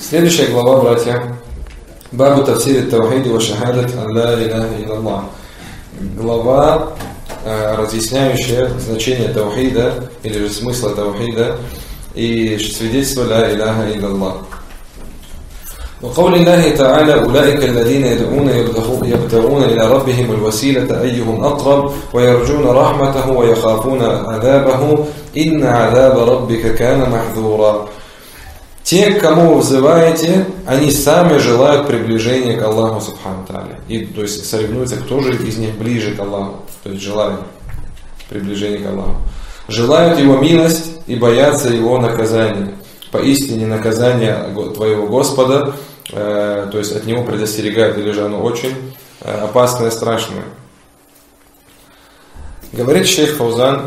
Следующая глава, братья. Бабу тафсир ат-таухид ва шахадат ан ла иляха илляллах. Глава, разъясняющая значение таухида, или же смысла таухида, и свидетельство ла иляха илляллах. وقول الله تعالى أولئك الذين يدعون يبتغون إلى ربهم الوسيلة أيهم أقرب ويرجون رحمته ويخافون عذابه إن عذاب ربك كان محذورا. Те, к кому вы взываете, они сами желают приближения к Аллаху Субхану Тааля. И то есть соревнуются, кто же из них ближе к Аллаху, то есть желают приближения к Аллаху. Желают Его милость и боятся Его наказания. Поистине наказание твоего Господа, то есть от Него предостерегает, или же оно очень опасное, страшное. Говорит шейх Фаузан,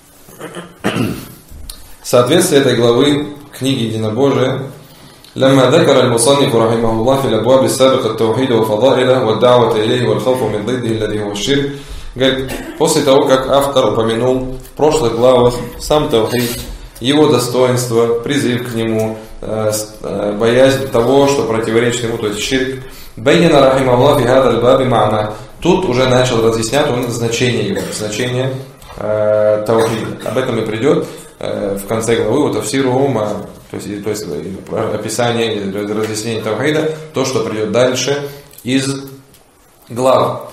соответствие этой главы книги Единобожия, لما ذكر المصنف رحمه الله في الأبواب السابقة التوحيد وفضائله والدعوة إليه والخوف من ضده الذي هو الشرك. Говорит, после того, как автор упомянул в прошлых главах сам таухид, его достоинство, призыв к нему, боязнь того, что противоречит ему, то есть ширк. Байяна рахималлах фи хадаль баби ма'на. Тут уже начал разъяснять он значение его, значение таухида. Об этом и придет в конце главы, вот тафсирума, то есть описание, разъяснение таухида, то, что придет дальше из глав.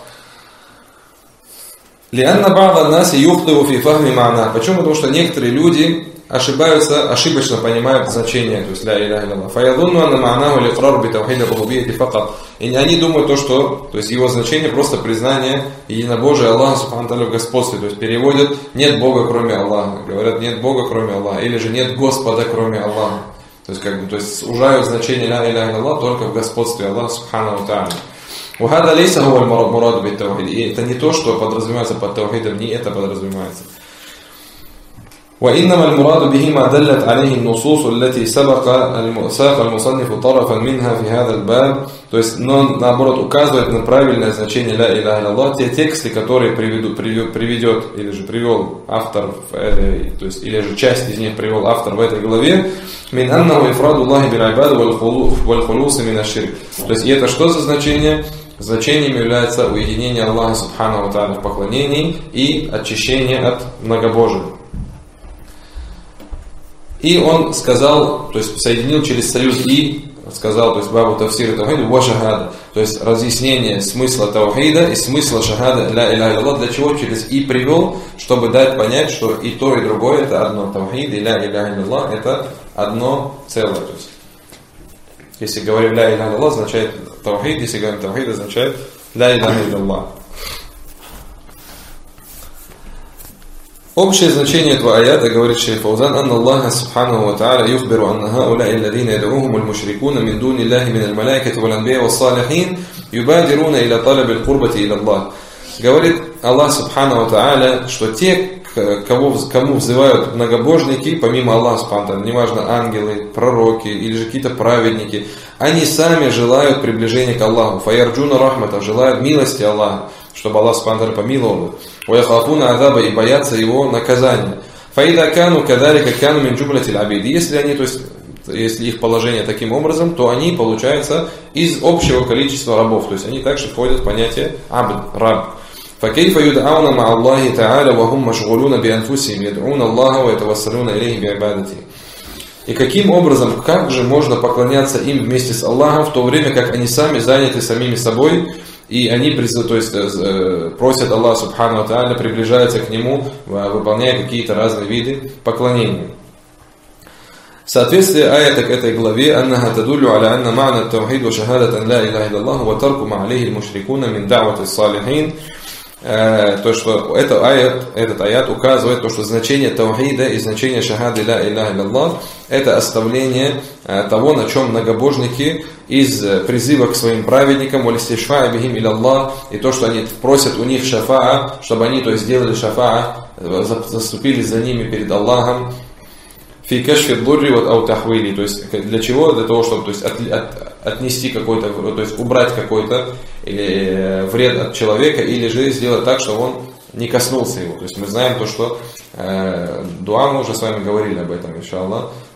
Лианна ба'да наси юхтиву фи фахми ма'на. Почему? Потому что некоторые люди ошибаются, ошибочно понимают значение, то есть ля иляха илляллах. Фаядунну анна ма'наху лиqrar би тавхид рубубийяти факат. И они думают то, что, то есть его значение просто признание единобожия Аллаха Субхану Тааля в господстве, то есть переводят нет Бога кроме Аллаха, говорят нет Бога кроме Аллаха, или же нет Господа кроме Аллаха. То есть сужают значение ля иляха илляллах только в господстве Аллаха Субхану Тааля. Ухада лейса хуа мурад бит тавхид. И это не то, что подразумевается под тавхидом, не это подразумевается. وإنما المراد به ما دلت عليه النصوص التي ساق المصنف طرفا منها في هذا الباب. То есть, но наоборот указывает на правильное значение ля иляха илляллах те тексты, которые приведет или же привел автор, то есть или же часть из них привел автор в этой главе. من أنه إفراد الله بالعباد والخلوص من الشرك. То есть, и это что за значение? Значением является уединение Аллаха Субхану Тааля в поклонении и очищение от многобожия. И он сказал, то есть соединил через союз и сказал, то есть бабу тафсир таухида ва шахада, то есть разъяснение смысла таухида и смысла шахада ля иляха илляллах, для чего через и привел, чтобы дать понять, что и то, и другое это одно. Таухид и ля иляха илляллах это одно целое. То есть, если говорим ля иляха илляллах, означает таухид, если говорим таухид, означает ля иляха илляллах. Общее значение этого аята, говорит шейх Фаузан, «Анна Аллаха Субхану ва Тааля юхбиру анна хауляи алладина яд'ухум аль-мушрикуна мин дуни Аллахи мин аль-малаикати вал-анбия вас-салихин юбадируна иля талаби аль-курбати иля Аллах». Говорит Аллах Субхану ва Тааля, что те, кому взывают многобожники, помимо Аллаха Субхану ва Тааля, неважно, ангелы, пророки или же какие-то праведники, они сами желают приближения к Аллаху. Фаярджуна рахмата, желают милости Аллаха, чтобы Аллах Субхану ва Тааля помиловал их. وَيَخَافُونَ عَذَابَ, и боятся его наказания. فَإِذَا كَانُوا كَذَلِكَ كَانُوا مِنْ جُمْلَةِ الْعَبِيدِ. Если они, то есть, если их положение таким образом, то они получаются из общего количества рабов. То есть они также входят в понятие абд, раб. فَكَيْفَ يُدْعَوْنَ مَعَ اللَّهِ تَعَالَى وَهُمْ مَشْغُولُونَ بِأَنفُسِهِمْ يَدْعُونَ اللَّهَ وَيَتَوَسَّلُونَ إِلَيْهِ بِعِبَادَتِهِ. И каким образом, как же можно поклоняться им вместе с Аллахом, в то время как они сами заняты самими собой, и они, то есть, просят Аллаха Субхану ва Тааля, приближаются к Нему, выполняя какие-то разные виды поклонения. Соответствие аята к этой главе «Аннаха тадуллю аля анна ма'на ат-таухид ва шахадат ла иляха илляллах ва тарку ма алейхи аль-мушрикуна мин да'вати ас-салихин». То, что этот аят указывает, то, что значение таухида и значение шахады ля иляха илляллах это оставление того, на чем многобожники из призыва к своим праведникам валистишфа бихим иляллах, и то, что они просят у них шафаа, чтобы они, то есть, сделали шафаа, заступились за ними перед Аллахом, фи кашфи дурри вот ау тахвили, то есть для чего? Для того, чтобы, то есть, отнести какой-то, то есть убрать какой-то вред от человека, или же сделать так, чтобы он не коснулся его. То есть мы знаем то, что дуа, мы уже с вами говорили об этом, иншаллах,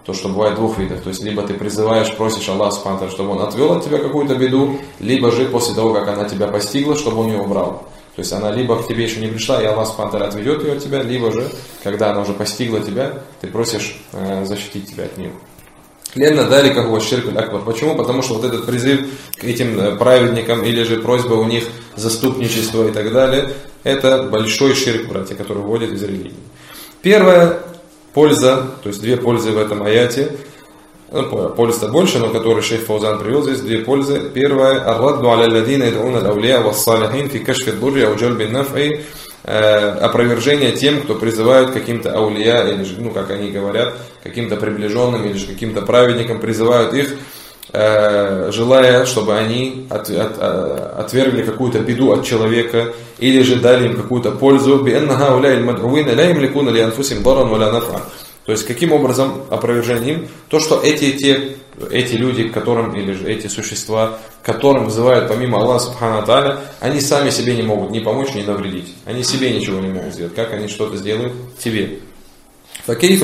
то, что бывает двух видов. То есть, либо ты призываешь, просишь Аллаха субхану ва тааля, чтобы Он отвел от тебя какую-то беду, либо же после того, как она тебя постигла, чтобы Он ее убрал. То есть, она либо к тебе еще не пришла, и Аллах субхану ва тааля отведет ее от тебя, либо же, когда она уже постигла тебя, ты просишь защитить тебя от нее. Ленна дали как у ширк аль-акбар. Почему? Потому что вот этот призыв к этим праведникам или же просьба у них заступничество и так далее, это большой ширк, братья, который вводит из религии. Первая польза, то есть две пользы в этом аяте, польза больше, но который шейх Фаузан привел, здесь две пользы. Первая, «Ар-радду аля алладина яд'уна ал-аулия вас-салихин фи кашфи ад-дурри ау джальби ан-наф'и», опровержение тем, кто призывают каким-то аулия, или же, как они говорят, каким-то приближенным, или же каким-то праведникам, призывают их, желая, чтобы они отвергли какую-то беду от человека, или же дали им какую-то пользу. То есть, каким образом опровержение им? То, что эти люди, которым, или же эти существа, которым вызывают помимо Аллаха субхану ва тааля, они сами себе не могут ни помочь, ни навредить. Они себе ничего не могут сделать. Как они что-то сделают тебе? Каким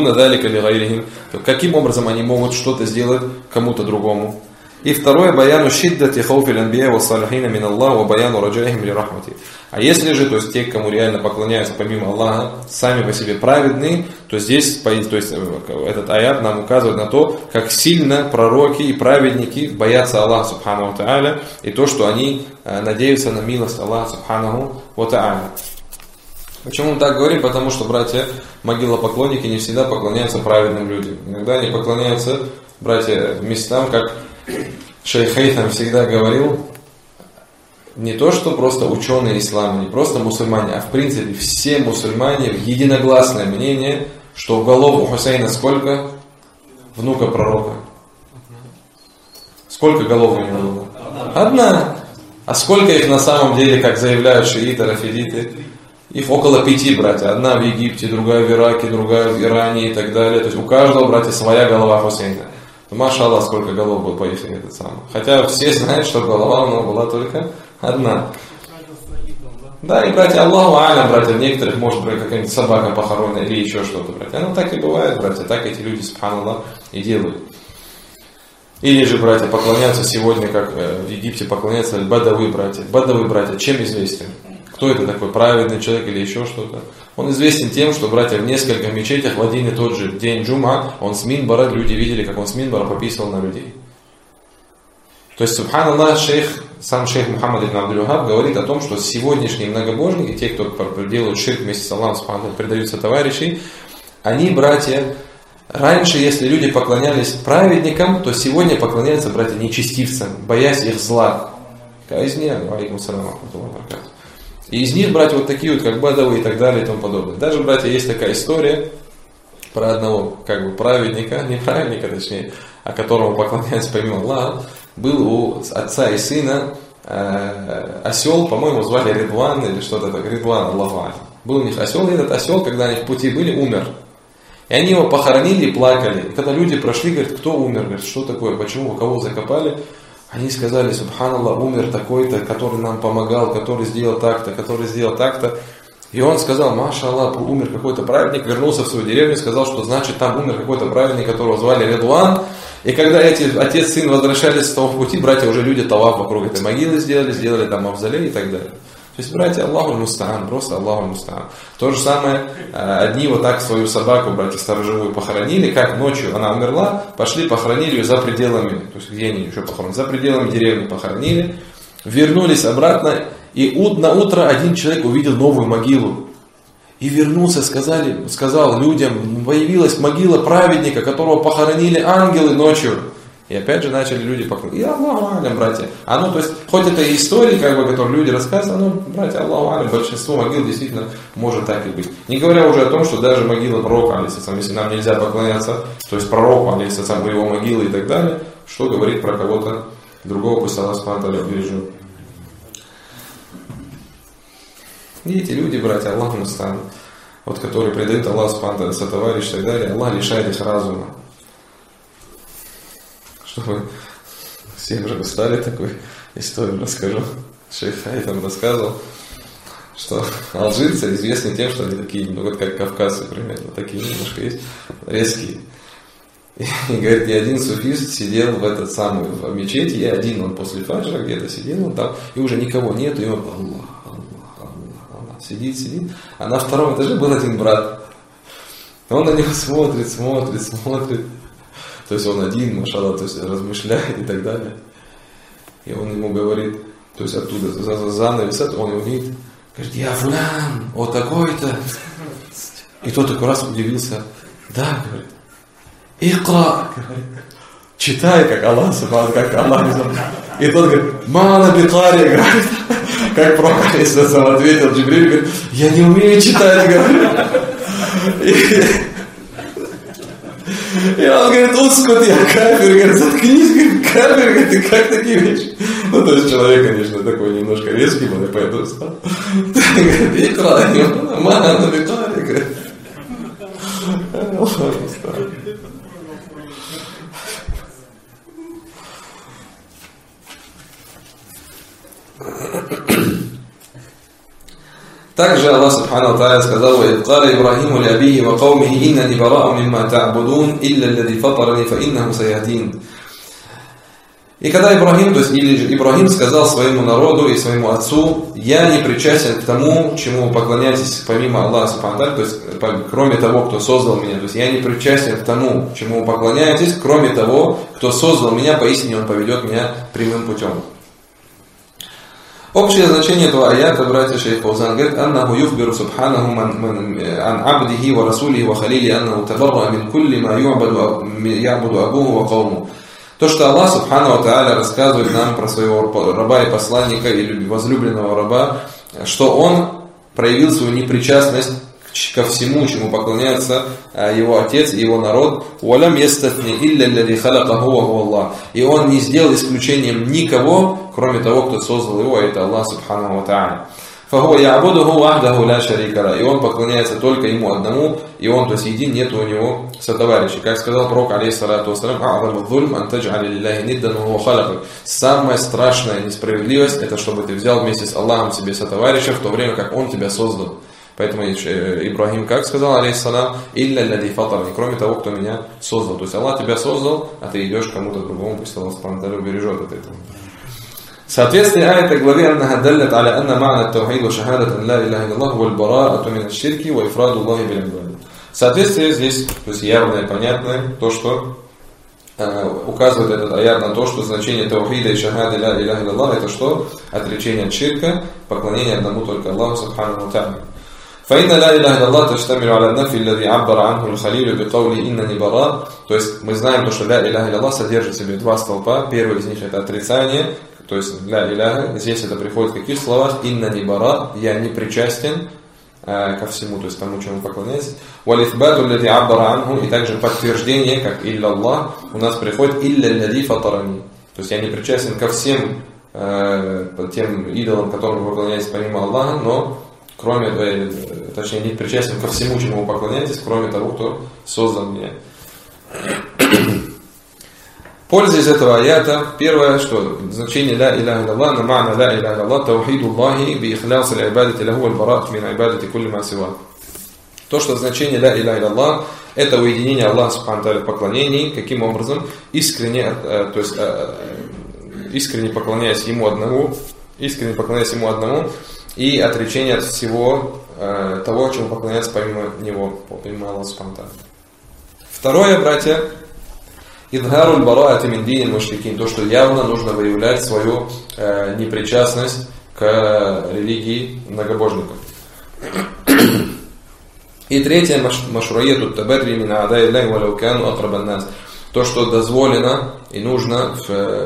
образом они могут что-то сделать кому-то другому? И второе, баяну шиддати хауфил анбия ва салихина мин Аллах ва баяну раджаихим ли рахмати. А если же, то есть те, кому реально поклоняются помимо Аллаха, сами по себе праведные, то здесь, то есть этот аят нам указывает на то, как сильно пророки и праведники боятся Аллаха субхану ва тааля, и то, что они надеются на милость Аллаха субхану ва тааля. Почему мы так говорим? Потому что, братья, могилопоклонники не всегда поклоняются праведным людям. Иногда они поклоняются, братья, местам, как шейх Хейтам всегда говорил, не то, что просто ученые ислама, не просто мусульмане, а в принципе все мусульмане единогласное мнение, что в голову Хусейна сколько? Внука пророка. Сколько голов у него было? Одна. А сколько их на самом деле, как заявляют шииты, рафидиты? Их около 5, братья. Одна в Египте, другая в Ираке, другая в Иране и так далее. То есть у каждого, братья, своя голова Хусейна. Маша Аллах, сколько голов было по их этот самый. Хотя все знают, что голова у него была только одна. Да, и, братья, Аллаху алям, братья, в некоторых, может быть, какая-нибудь собака похоронена или еще что-то, братья. Оно так и бывает, братья, так эти люди, субханаллах, и делают. Или же, братья, поклоняются сегодня, как в Египте поклоняются бадавы, братья. Бадавы, братья, чем известен? Кто это такой, праведный человек или еще что-то? Он известен тем, что, братья, в нескольких мечетях в один и тот же день джума, он с минбара, люди видели, как он с минбара пописывал на людей. То есть, субханаллах, сам шейх Мухаммад ибн Абдуль-Вахаб говорит о том, что сегодняшние многобожники, те, кто делают ширк вместе с Аллахом, субханаллах, предаются товарищей, они, братья, раньше, если люди поклонялись праведникам, то сегодня поклоняются, братья, нечестивцам, боясь их зла. Казни, алейкум салам, и из них, братья, вот такие вот, как Бадавы и так далее и тому подобное. Даже, братья, есть такая история про одного, как бы, праведника, не праведника, точнее, а которому поклоняются помимо Аллаха. Был у отца и сына осел, по-моему, звали Ридван или что-то такое, Ридван, Аллаху. Был у них осел, и этот осел, когда они в пути были, умер. И они его похоронили и плакали. И когда люди прошли, говорят, кто умер? Говорят, что такое, почему, кого закопали? Они сказали, субханаллах, умер такой-то, который нам помогал, который сделал так-то, который сделал так-то. И он сказал, маша Аллах, умер какой-то праведник, вернулся в свою деревню, сказал, что значит там умер какой-то праведник, которого звали Ридван. И когда эти отец и сын возвращались с того пути, братья, уже люди таваф вокруг этой могилы сделали там мавзолей и так далее. То есть, братья, Аллаху мустаан, просто Аллаху мустаан. То же самое, одни вот так свою собаку, братья, сторожевую похоронили, как ночью она умерла, пошли, похоронили ее за пределами, то есть, где они еще похоронили, за пределами деревни похоронили, вернулись обратно, и на утро один человек увидел новую могилу. И вернулся, сказал людям, появилась могила праведника, которого похоронили ангелы ночью. И опять же начали люди поклоняться. И Аллаху алям, братья. То есть, хоть это и истории, как бы, которые люди рассказывают, братья, Аллаху алям, большинство могил действительно может так и быть. Не говоря уже о том, что даже могила пророка, если нам нельзя поклоняться, то есть пророку, его могилы и так далее, что говорит про кого-то другого, пусть Аллах субхану ва тааля бережет. И эти люди, братья, Аллаху мустаан, вот которые предают Аллаху субхану ва тааля сотоварищ и так далее, Аллах лишает их разума. Чтобы все уже устали, такую историю расскажу. Шейх Хейтам рассказывал, что алжирцы известны тем, что они такие, вот как кавказцы примерно, такие немножко есть, резкие. И говорит, и один суфист сидел в этот самый в мечети, и один он после фаджра где-то сидел, он там, и уже никого нету, и он Аллах, сидит, а на втором этаже был один брат. Он на него смотрит. То есть он один, машаллах, то есть размышляет и так далее. И он ему говорит, то есть оттуда за занавес, он его видит, говорит, я фулян, вот такой-то. И тот такой раз удивился, да, говорит, икра, говорит, читай, как Аллах, как Аллах. И тот говорит, мала бикари, говорит, как пророк ответил Джибриль, говорит, я не умею читать, говорит. И он говорит, ускут, я кафир, говорит, заткнись, говорит, кафир, говорит, ты как такие вещи? Ну, то есть человек, конечно, такой немножко резкий был, я поэтому стал. Говорит, икра, мана бикари, говорит. Также Аллах Субхану Тааля сказал: «Ваид кала Ибрахиму ли абихи ва каумихи иннани бара'у мимма та'будун илля аллади фатарани фа иннаху саяхдин». И когда Ибрахим, то есть Ибрахим сказал своему народу и своему отцу: «Я не причастен к тому, чему вы поклоняетесь помимо Аллаха Субхану Тааля, то есть кроме того, кто создал меня». То есть я не причастен к тому, чему вы поклоняетесь, кроме того, кто создал меня, поистине он поведет меня прямым путем. Общее значение этого аята, братья, шейх Фаузан говорит: «Аннаху юхбиру субханаху ан абдихи ва расулихи ва халили аннаху табарра мин кулли ма ябуду абуху ва кауму». То, что Аллах Субхану Тааля рассказывает нам про своего раба и посланника или возлюбленного раба, что он проявил свою непричастность ко всему, чему поклоняется его отец и его народ. И он не сделал исключением никого, кроме того, кто создал его, а это Аллах Субхану ва Тааля. И он поклоняется только ему одному, и он, то есть един, нет у него сотоварищей. Как сказал пророк, алейхиссалату вассалям, самая страшная несправедливость — это чтобы ты взял вместе с Аллахом себе сотоварища, в то время как он тебя создал. Поэтому Ибрахим как сказал, алейхиссалам, илля аллади фатарни, кроме того, кто меня создал. То есть Аллах тебя создал, а ты идешь к кому-то другому, пусть Аллах убережет от этого. Соответствие этой главе «Аннаха даллят аля анна ма'на ат-таухид ва шахадат ан ла илляха илляллах валь бара'ату мин аш-ширки ва ифраду Аллахи бил ибадат». Соответствие здесь, то есть явное и понятное, то, что указывает этот аят на то, что значение таухида и шахады ла илляха илляллах — это что? Отречение от ширка, поклонение одному только Аллаху Субхану ва Тааля. فإن لا إله إلا الله تشتمل على النفي الذي عبر عنه الخليل بقوله إنني براء. То есть мы знаем, что ля иляха илляллах содержит в себе два столпа. Первый из них — это отрицание, то есть ля иляха. Здесь это приходит в каких словах? Иннани бара, я не причастен ко всему, то есть тому, чему поклоняется. Валифбату аллади аббара анху, и также подтверждение, как илля Аллах, у нас приходит илля аллади фатарани. То есть я не причастен ко всем тем идолам, которым вы поклоняетесь помимо Аллаха, но точнее, не причастен ко всему, чему вы поклоняетесь, кроме того, кто создал меня. Пользуясь этого аята, первое, что значение ля иляха илляллах, на ма'на ля иляха илляллах, таухиду Аллахи би ихляс аль-ибадати лаху аль-бара'ат мин ибадати кулли ма сива. То, что значение ля иляха илляллах, это уединение Аллаха Субхану Тааля в поклонении, каким образом? Искренне поклоняясь Ему одному, и отречение от всего того, чему поклоняется помимо Него, помимо Аллаха Субхану Тааля. Второе, братья, идхаруль бараати мин динил мушрикин, то, что явно нужно выявлять свою непричастность к религии многобожников. И третье, машруияту табарри мин а'да'i Аллахи валау кану акрабан нас, то, что дозволено и нужно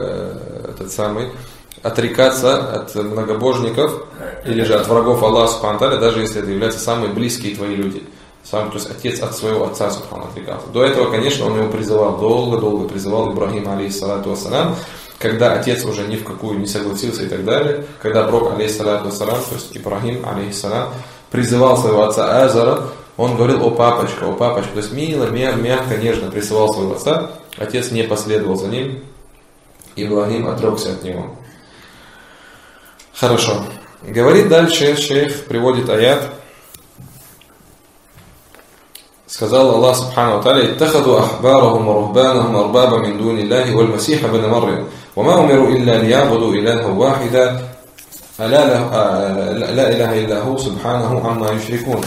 отрекаться от многобожников или же от врагов Аллаха Субхану Тааля, даже если это являются самые близкие твои люди. То есть отец от своего отца Субхану отрекался. До этого, конечно, он его призывал, долго призывал Ибрахим, алейхиссалату вассалам, когда отец уже ни в какую не согласился и так далее, когда пророк, алейхиссалату вассалам, то есть Ибрахим, алейхиссалам, призывал своего отца Азара, он говорил: о папочка, то есть мило, мягко, нежно призывал своего отца, отец не последовал за ним, Ибрахим отрекся от него. Хорошо. Говорит дальше, шейх приводит аят, Сказал Аллах Субхану ва Тааля: «Иттахаду ахбарахум ва рухбанахум арбаба мин дуни Аллахи валь масиха бна Марьям, ва ма умиру илля лиябуду илаха вахида, ла илляха илляху субханаху амма юшрикун».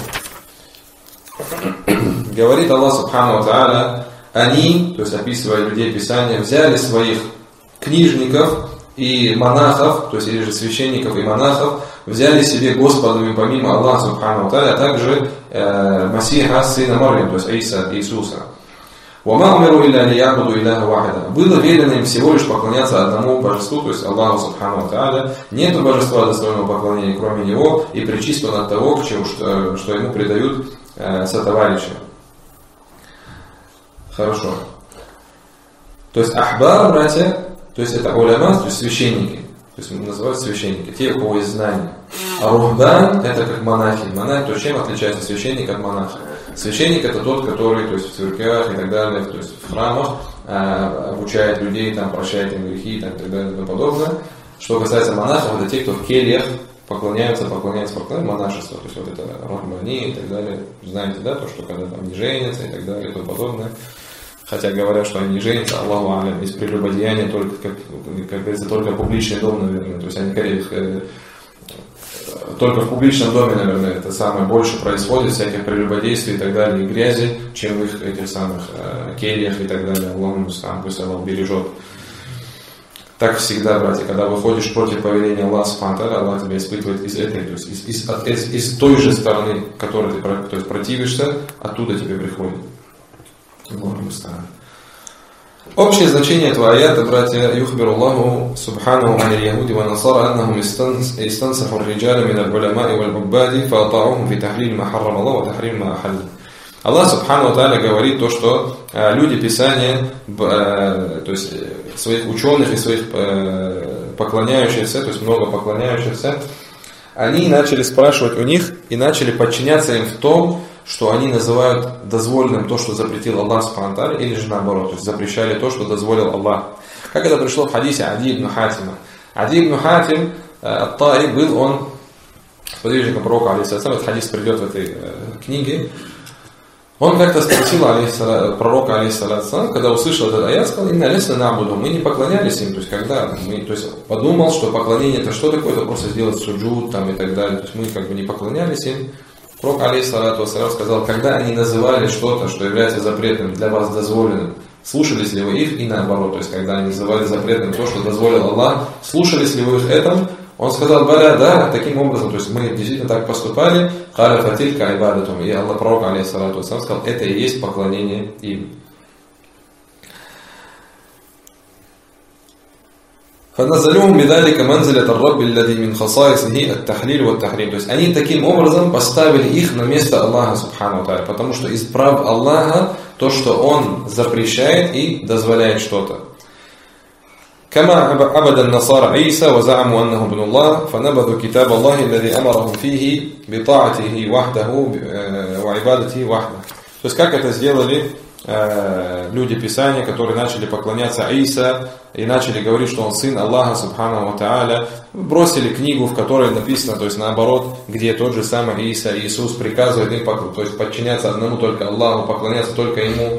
Говорит Аллах Субхану ва Тааля: они, то есть описывая людей Писания, взяли своих книжников и монахов, то есть или же священников и монахов, взяли себе Господами помимо Аллаха Субхану ва Тааля, а также Масиха, сына Марьям, то есть Иисуса. «Вама умиру илля лиябуду илляха вахида». Было велено им всего лишь поклоняться одному божеству, то есть Аллаху Субхану ва Тааля. Нету божества достойного поклонения, кроме Него, и причислен от того, к чему, что ему предают сотоварищи. Хорошо. То есть ахбар, братья, то есть это уляма, то есть священники. То есть называют священники, те, у кого есть знания. А рухбан это как монахи. Монах, то есть чем отличается священник от монаха? Священник это тот, который, то есть в церквях и так далее, то есть в храмах обучает людей, там, прощает им грехи и так далее и тому подобное. Что касается монахов, это те, кто в кельях поклоняются монашество. То есть вот это рахмани и так далее. Знаете, да, то, что когда там не женятся и так далее и тому подобное. Хотя говорят, что они не женятся, Аллаху алям, из прелюбодеяния только, как говорится, только публичный дом, наверное. То есть они только в публичном доме, наверное, это самое больше происходит, всяких прелюбодействий и так далее, и грязи, чем в их этих самых кельях и так далее. Аллах сам, пусть Аллах бережет. Так всегда, братья, когда выходишь против повеления Аллаха Субхану ва Тааля, Аллах тебя испытывает из этой, то есть из той же стороны, которой ты, то есть, противишься, оттуда тебе приходит. Общее значение этого аята, братья, юхбиру Аллаху Субхану ан аль-яхуди ва насара аннахум истансаху ар-риджаля мин аль-уламаи валь-уббади фаатаухум фи тахлиль ма харрам Аллах ва тахрим ма ахаль. Аллах Субхану ва Тааля говорит то, что люди Писания, то есть своих ученых и своих поклоняющихся, то есть много поклоняющихся, они начали спрашивать у них и начали подчиняться им в том, что они называют дозволенным то, что запретил Аллах Субхану ва Тааля, или же наоборот, то есть запрещали то, что дозволил Аллах. Как это пришло в хадисе Ади ибн Хатима. Ади ибн Хатим ат-Таи был он сподвижником пророка, алейхиссалям, этот хадис придет в этой книге. Он как-то спросил пророка, алейхиссалям, когда услышал этот аят, сказал: «Инна лесна набуду». Мы не поклонялись им, то есть когда то есть подумал, что поклонение это что такое, это просто сделать суджуд там и так далее. То есть мы как бы не поклонялись им. Пророк, алейхиссалату вассалям, сказал: когда они называли что-то, что является запретным, для вас дозволенным, слушались ли вы их, и наоборот, то есть когда они называли запретным то, что дозволил Аллах, слушались ли вы их этом? Он сказал: «Баля, да, таким образом, то есть мы действительно так поступали». «Каля фатилька айбадатум». И Аллах, пророк, алейхиссалату вассалям, сказал: это и есть поклонение им. فَنَزَلُوهُمْ بِذَلِكَ مَنْزِلَةَ الرَّبِّ الَّذِي مِنْ خَصَائِصِهِ التَّحْلِيلُ وَالتَّحْرِيمُ. То есть они таким образом поставили их на место Аллаха Субхану ва Тааля, потому что из прав Аллаха то, что Он запрещает и дозволяет что-то. كما عبد النصارى عيسى وزعموا أنه ابن الله فنبذوا كتاب الله الذي أمرهم فيه بطاعته وحده وعبادته وحده. То есть как это сделали люди Писания, которые начали поклоняться Иса и начали говорить, что он сын Аллаха Субхану ва Тааля, бросили книгу, в которой написано, то есть наоборот, где тот же самый Иса, Иисус приказывает им, то есть подчиняться одному только Аллаху, поклоняться только Ему,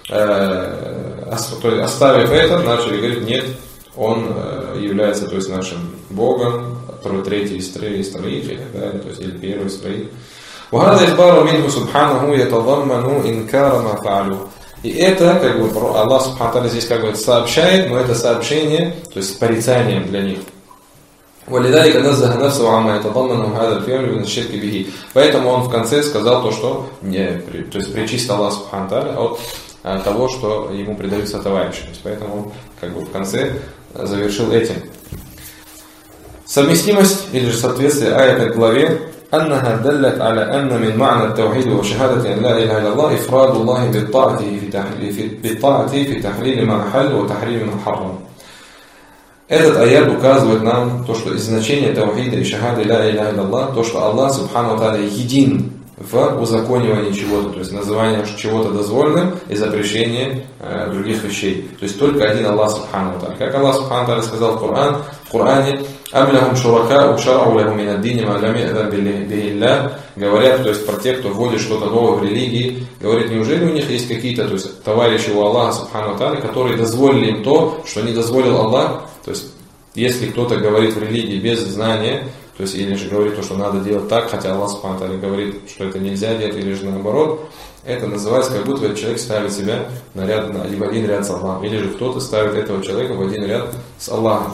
оставив это, начали говорить: нет, Он является, то есть, нашим Богом, третий из троих, и так далее, то есть, или первый из троих. وهذا إخبار منه سبحانه يتضمن إنكار ما فعلوا. И это, как бы, Аллах Субхану ва Тааля здесь как бы сообщает, но это сообщение, то есть с порицанием для них. ولذلك نزه نفسه عما يتضمن هذا الفعل من الشرك به. Поэтому он в конце сказал то, что то есть причистил Аллах Субхану ва Тааля от того, что ему предаются товарищи. Поэтому он как бы в конце завершил этим. Совместимость или же соответствие аята к главе أنها دلت على أن من معنى التوحيد وشهادة أن لا إله إلا الله إفراد الله بالطاعة في تحليل ما حل وتحريم ما حرم. Этот аят указывает нам то, что из значения таухида и шахады ла иляха илляллах, то, что Аллах Субхану ва Тааля един в узаконивании чего-то, то есть называние чего-то дозволенным и запрещение других вещей. То есть только один Аллах Субхану ва Тааля. Как Аллах Субхану ва Тааля сказал в Коране, «Ам лахум шурака ушарау лахум мин ад-дини ма лам я'зан биhi Аллах». Говорят, то есть про тех, кто вводит что-то новое в религии, говорит, неужели у них есть какие-то, то есть товарищи у Аллаха Субхану ва Тааля, которые дозволили им то, что не дозволил Аллах. То есть если кто-то говорит в религии без знания, то есть или же говорит то, что надо делать так, хотя Аллах Субхану ва Тааля говорит, что это нельзя делать, или же наоборот, это называется, как будто этот человек ставит себя в один ряд с Аллахом, или же кто-то ставит этого человека в один ряд с Аллахом.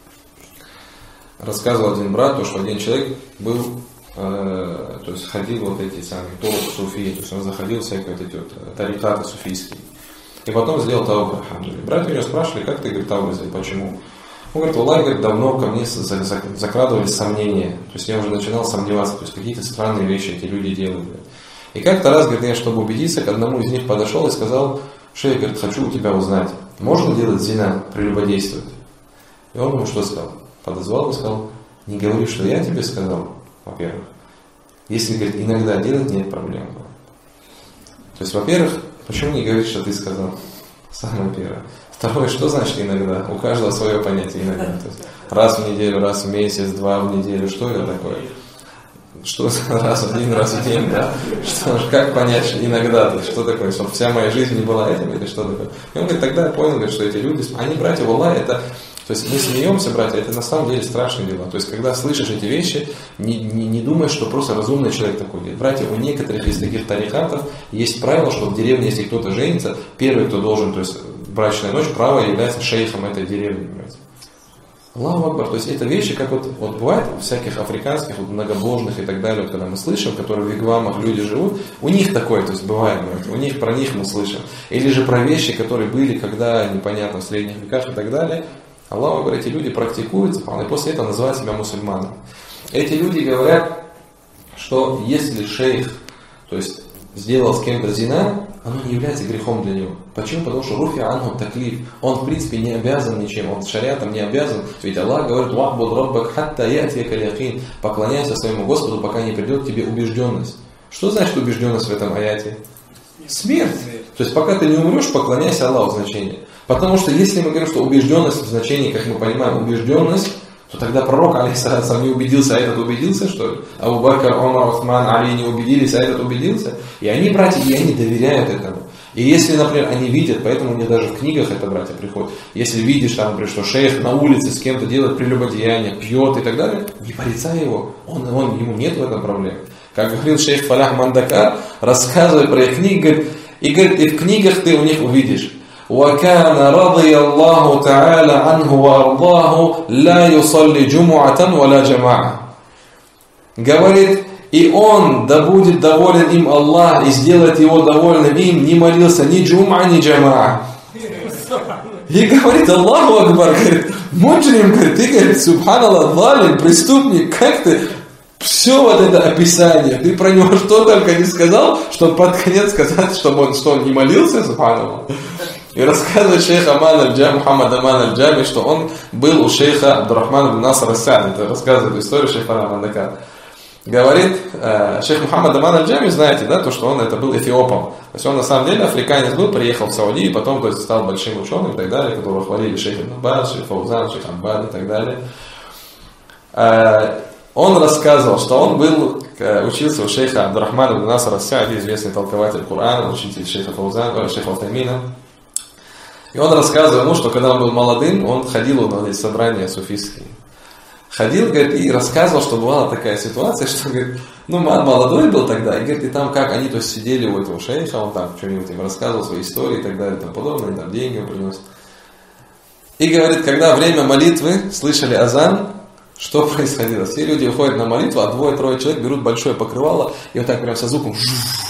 Рассказывал один брат, что один человек был, то есть ходил вот эти самые турок суфии, то есть он заходил в всякие вот эти вот тарикаты суфийские. И потом сделал таубу, алхамдулилля. Братья меня спрашивали, как ты, говорит, таубу сделал, почему? Он говорит, Аллах, говорит, давно ко мне закрадывались сомнения. То есть я уже начинал сомневаться, то есть какие-то странные вещи эти люди делают. И как-то раз, говорит, я, чтобы убедиться, к одному из них подошел и сказал, шейх, говорит, хочу у тебя узнать, можно делать зина, прелюбодействовать? И он ему что сказал? Подозвал и сказал, не говори, что я тебе сказал, во-первых. Если, говорит, иногда делать, нет проблем. То есть, во-первых, почему не говорить, что ты сказал? Самое первое. Второе, что значит иногда? У каждого свое понятие иногда. То есть, раз в неделю, раз в месяц, 2 в неделю. Что это такое? Что раз в день, раз в день, да? Что, как понять, что иногда? То есть, что такое? Чтобы вся моя жизнь не была этим или что такое? И он говорит, тогда я понял, говорит, что эти люди, они братья в Аллахе, это... То есть мы смеемся, братья, это на самом деле страшные дела. То есть когда слышишь эти вещи, не думаешь, что просто разумный человек такой делает. Братья, у некоторых из таких тарикатов есть правило, что в деревне, если кто-то женится, первый, кто должен, то есть брачная ночь, право является шейхом этой деревни, братья. Аллаху Акбар. То есть это вещи, как вот бывает у всяких африканских, вот многобожных и так далее, вот, когда мы слышим, которые в вигвамах люди живут, у них такое, то есть бывает, братья, про них мы слышим. Или же про вещи, которые были, когда, непонятно, в средних веках и так далее. Аллаху Акбар, эти люди практикуют, и после этого называют себя мусульманами. Эти люди говорят, что если шейх, то есть сделал с кем-то зина, оно не является грехом для него. Почему? Потому что руфи анху таклиф. Он в принципе не обязан ничем, он шариатом не обязан. Ведь Аллах говорит, вахбуд раббак хатта я'тияка аль-якин. Поклоняйся своему Господу, пока не придет к тебе убежденность. Что значит убежденность в этом аяте? Смерть. То есть пока ты не умрешь, поклоняйся Аллаху, значение. Потому что если мы говорим, что убежденность в значении, как мы понимаем, убежденность, то тогда пророк, алейхиссалям, не убедился, а этот убедился, что ли? Абу Бакр, Умар, Усман, Али не убедились, а этот убедился. И они, братья, и они доверяют этому. И если, например, они видят, поэтому мне даже в книгах это, братья, приходит, если видишь, там, например, что шейх на улице с кем-то делает прелюбодеяние, пьет и так далее, не порицай его, ему нет в этом проблем. Как говорил шейх Фалях Мандакар, рассказывая про их книги, и говорит, и в книгах ты у них увидишь. وَكَانَ رَضِيَ اللَّهُ تَعَالَى عَنْهُ وَأَرْضَاهُ لَا يُصَلِّ جُمُعَةً وَلَا جَمَاعَةً. Говорит, и он, да будет доволен им Аллах, и сделает его довольным им, не молился ни джум'a, ни джамаа. И говорит, Аллаху Акбар, говорит, муджрим, говорит, ты, говорит, субханаллах, залим, преступник, как ты... Все вот это описание, ты про него что только не сказал, чтобы под конец сказать, что он не молился, субханаллах. И рассказывает шейх Аман аль-Джами, Мухаммад Аман аль-Джами, что он был у шейха Абдурахмана ибн Наср ас-Са'ди. Это рассказывает историю шейха Амандакар. Говорит, шейх Мухаммад Аман аль-Джами, знаете, да, то, что он это был эфиопом. То есть он на самом деле африканец был, приехал в Саудию, потом то есть, стал большим ученым и так далее, которого хвалили шейх Ибн Баз, шейх Фаузан, шейх Амбад и так далее. Он рассказывал, что он учился у шейха Абдурахмана ибн Наср ас-Са'ди, известный толкователь Корана, учитель шейха Фаузана, шейха Утаймина. И он рассказывал, что когда он был молодым, он ходил на эти собрания суфийские. Ходил, говорит, и рассказывал, что бывала такая ситуация, что, говорит, молодой был тогда, и, говорит, и там как, они то есть сидели у этого шейха, он там что-нибудь им рассказывал, свои истории и так далее, и тому подобное, они там деньги приносят. И, говорит, когда время молитвы, слышали азан, что происходило? Все люди выходят на молитву, а 2-3 человек берут большое покрывало, и вот так прям со звуком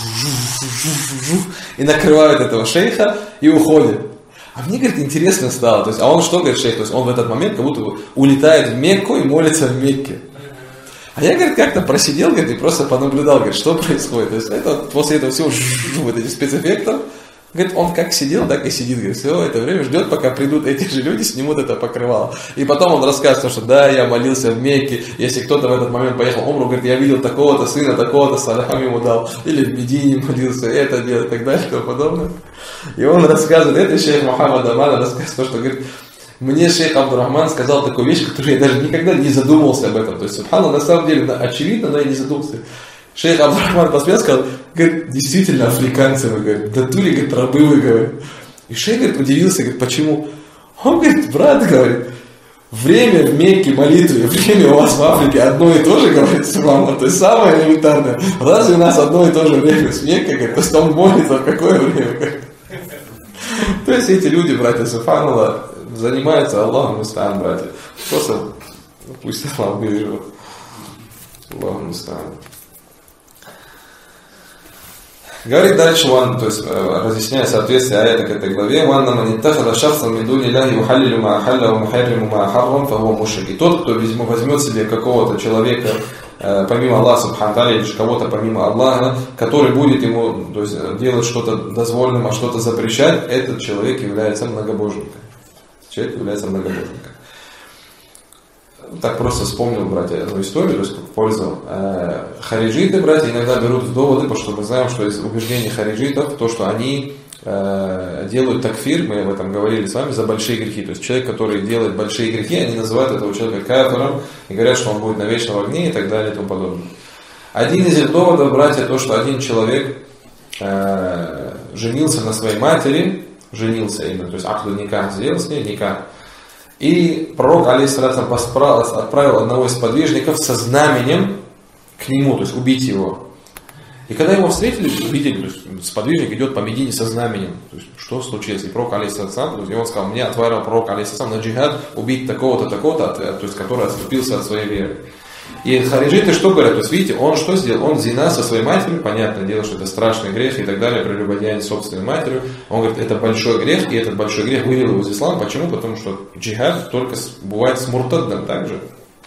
и накрывают этого шейха, и уходят. А мне, говорит, интересно стало. То есть, а он что, говорит, шейх? То есть он в этот момент как будто улетает в Мекку и молится в Мекке. А я, говорит, как-то просидел, говорит, и просто понаблюдал, говорит, что происходит. То есть это, после этого всего вот этих спецэффектов, Говорит, он как сидел, так и сидит. Говорит, все это время ждет, пока придут эти же люди, снимут это покрывало. И потом он рассказывает, что да, я молился в Мекке. Если кто-то в этот момент поехал в Умру, говорит, я видел такого-то сына, такого-то, салям ему дал. Или в Медине молился, это делал, и так далее, и тому подобное. И он рассказывает, это шейх Мухаммад Аман рассказывает, что, говорит, мне шейх Абдурахман сказал такую вещь, которую я даже никогда не задумывался об этом. То есть, субханаллах, на самом деле, очевидно, но я не задумался. Шейх Абдурахман посмеялся, сказал, говорит, действительно африканцы, вы, говорит, да тули, говорит, рабы, вы, говорит. И шейх, говорит, удивился, говорит, почему? Он говорит, брат, говорит, время в Мекке молитвы, время у вас в Африке одно и то же, говорит, субханаллах, то есть самое элементарное. Разве у нас одно и то же время с Меккой, говорит, то есть он молится в какое время, говорит. То есть эти люди, братья, субханаллах, занимаются Аллахом мустаан, братья. Просто, пусть Аллах бережет. Аллахом мустаан. Говорит дальше, то есть разъясняя соответствие аята к этой главе, «Ванна маниттахада шахсан мин дуни ляхи юхаллилю ма ахалля ва мухарриму ма ахаррам фахуа мушрик». И тот, кто возьмет себе какого-то человека, помимо Аллаха субхану тааля, или кого-то помимо Аллаха, который будет ему, то есть, делать что-то дозволенным, а что-то запрещать, этот человек является многобожником. Человек является многобожником. Так просто вспомнил, братья, одну историю, то есть в пользу. Хариджиты, братья, иногда берут в доводы, потому что мы знаем, что из убеждений хариджитов, то, что они делают такфир, мы об этом говорили с вами, за большие грехи. То есть человек, который делает большие грехи, они называют этого человека кафиром и говорят, что он будет на вечном огне и так далее и тому подобное. Один из их доводов, братья, то, что один человек женился на своей матери, женился именно, то есть акду никах сделал с ней, никах. И пророк, алейхиссалям, отправил одного из подвижников со знаменем к нему, то есть убить его. И когда его встретили, увидели, то есть сподвижник идет по Медине со знаменем. То есть, что случилось? И пророк, алейхиссалям, и он сказал, мне отправил пророк, алейхиссалям, на джихад убить такого-то, такого-то, то есть, который отступился от своей веры. И хариджиты что говорят? То есть, видите, он что сделал? Он зина со своей матерью, понятное дело, что это страшный грех и так далее, прелюбодеяние с собственной матерью. Он говорит, это большой грех, и этот большой грех вывел его из ислама. Почему? Потому что джихад только бывает с муртаддом также.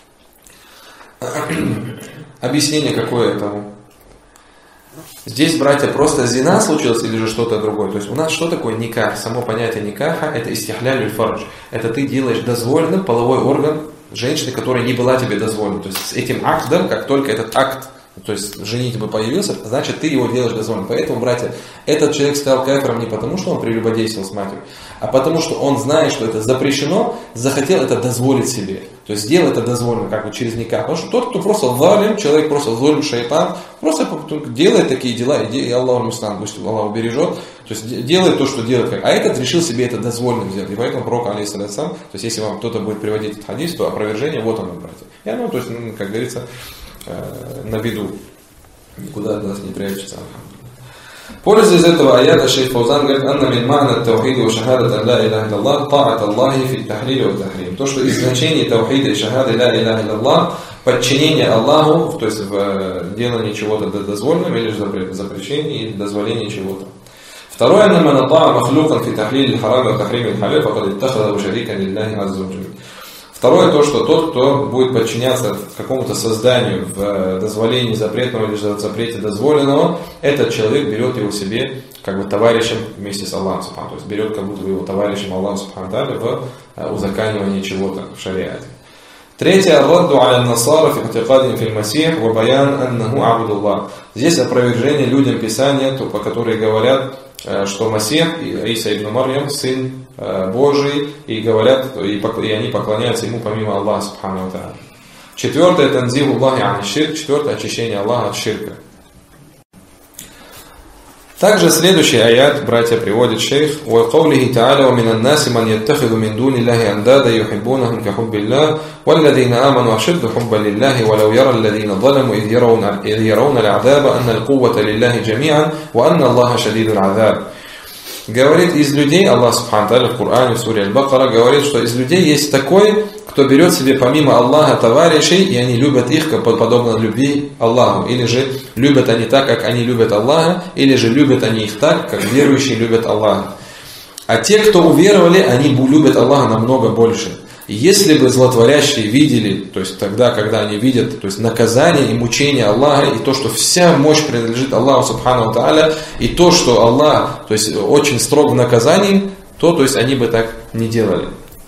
Объяснение какое этому? Здесь, братья, просто зина случилась или же что-то другое? То есть у нас что такое никах? Само понятие никаха – это истихлялюль фардж. Это ты делаешь дозволенным половой орган женщины, которая не была тебе дозволена. То есть с этим актом, как только этот акт, то есть женитьба появился, значит ты его делаешь дозволенным. Поэтому, братья, этот человек стал кафиром не потому, что он прелюбодействовал с матерью, а потому что он, зная, что это запрещено, захотел это дозволить себе. То есть сделал это дозволенным, как бы через никак. Потому что тот, кто просто залим, человек просто золим, шайтан, просто делает такие дела, и Аллах мустан, пусть Аллах убережет, то есть делает то, что делает. А этот решил себе это дозволенным сделать. И поэтому пророк, алейхиссалям, то есть если вам кто-то будет приводить этот хадис, то опровержение, вот оно, братья. И оно, то есть, как говорится, на виду. Никуда от нас не прячется. Пользуясь из этого аята, шейх Фаузан говорит, «Анна мин ма'на таухида ва шахадата ла илляха илляллах, та'ат Аллахи фи тахлили ва тахрим». То, что из значения таухида и шахады ла илляха илляллах, подчинение Аллаху, то есть в делании чего-то дозволенным, или же запрещении, или дозволении чего-то. Второе, «Анна ман ата'a махлукан фи тахлили л-харам ва тахрими л-халяль, факад иттахада шарикан лиллахи азза ва джалля». Второе, то, что тот, кто будет подчиняться какому-то созданию в дозволении запретного или же в запрете дозволенного, этот человек берет его себе как бы товарищем вместе с Аллахом Субхану. То есть берет как будто бы его товарищем Аллаха Субхану в узаканивании чего-то в шариате. Третье, «Ар-радду аля насара фи i'тикадин фи аль-масих ва баян аннаху абдуллах». Здесь опровержение людям Писания, по которые говорят, что Масих, Иса ибн Марьям, сын Божий, и говорят, и они поклоняются ему помимо Аллаха Субхану ва Тааля. Четвертое, «Танзиху Аллахи ан ширк», четвертое, очищение Аллаха от ширка. Также следующий аят, братья, приводит шейх: «Ва каулихи та'аля ва минан наси ман яттахиду мин дуни Аллахи андада юхиббунахум ка хуббиллах, валладзина аману ашадду хуббан лиллахи, валау яра алладзина заляму идh яrawna ал'азаба анна аль-куввата лиллахи джами'ан, ва анна Аллаха шадидул азаб». Говорит, из людей, Аллах Субхану тааля в Коране, в суре Аль-Бакара, говорит, что из людей есть такой, кто берет себе помимо Аллаха товарищей, и они любят их подобно любви Аллаху. Или же любят они так, как они любят Аллаха, или же любят они их так, как верующие любят Аллаха. А те, кто уверовали, они любят Аллаха намного больше. Если бы злотворящие видели, то есть тогда, когда они видят, то есть наказание и мучение Аллаха, и то, что вся мощь принадлежит Аллаху Субхану ва Тааля, и то, что Аллах, то есть очень строг в наказании, то есть они бы так не делали.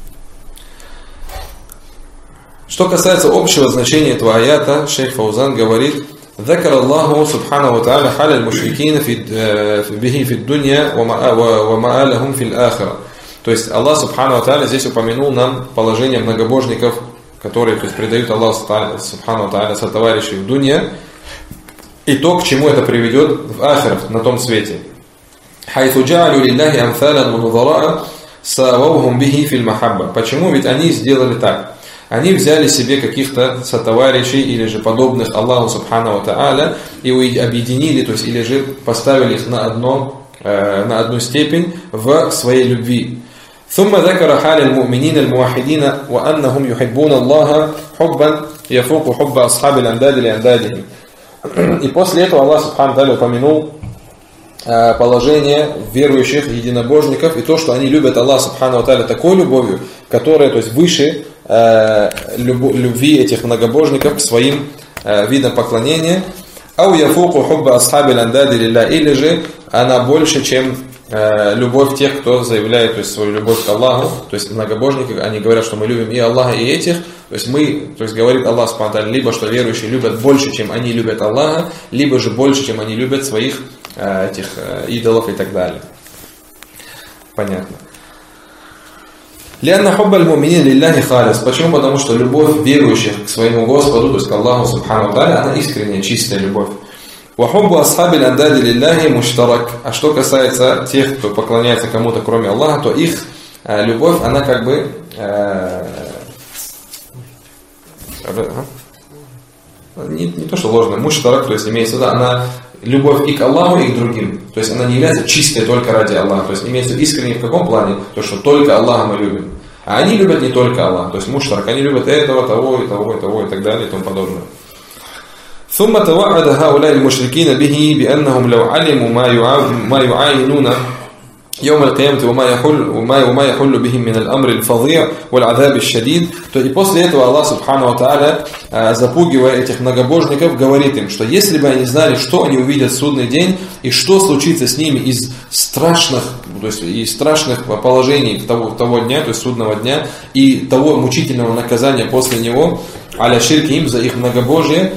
Что касается общего значения этого аята, шейх Фаузан говорит: ذكر الله سبحانه وتعالى حال المشركين به في الدنيا ومآلهم في الآخرة. То есть Аллах Субхану ва Тааля здесь упомянул нам положение многобожников, которые, то есть, предают Аллаху Субхану ва Тааля сотоварищей в дунья, и то, к чему это приведет в ахирах, на том свете. حيث جعلوا لله أمثالا ونظراء ساووهم به في المحبة. Почему? Ведь они сделали так. Они взяли себе каких-то сотоварищей или же подобных Аллаху Субхану ва Тааля и объединили, то есть или же поставили их на одну степень в своей любви. ثم ذكر حال المؤمنين الموحدين وأنهم يحبون الله حبا يفوق حب أصحاب الأنداد لأندادهم. И после этого Аллах Субхану ва Тааля упомянул положение верующих единобожников и то, что они любят Аллаха Субхану ва Тааля такой любовью, которая, то есть, выше любви этих многобожников к своим видам поклонения. Ау яфуку хубба асхаби ландади лилля, или же она больше, чем любовь тех, кто заявляет, то есть, свою любовь к Аллаху. То есть многобожники, они говорят, что мы любим и Аллаха, и этих. То есть говорит Аллах Субхану ва Тааля, либо что верующие любят больше, чем они любят Аллаха, либо же больше, чем они любят своих этих идолов и так далее. Понятно. لأن حب المؤمنين لله خالص. Почему? Потому что любовь верующих к своему Господу, то есть к Аллаху Субхану ва Тааля, она искренняя, чистая любовь. وحب أصحاب الأنداد لله مشترك. А что касается тех, кто поклоняется кому-то кроме Аллаха, то их любовь, она как бы не то что ложная, муштарак, то есть имеется в виду, она любовь и к Аллаху, и к другим. То есть она не является чистой только ради Аллаха. То есть имеется искренне в каком плане? То, что только Аллаха мы любим. А они любят не только Аллаха. То есть муштарак, они любят этого, того, и того, и того, и так далее, и тому подобное. ثم توعد هؤلاء المشركين به بأنهم لو علموا ما يعاينون يوم القيامة وما يحل بهم من الأمر الفظيع والعذاب الشديد. И после этого Аллах Субхану ва Тааля, запугивая этих многобожников, говорит им, что если бы они знали, что они увидят в судный день и что случится с ними из страшных, то есть из страшных положений того дня, то есть судного дня, и того мучительного наказания после него, аля ширки им за их многобожие,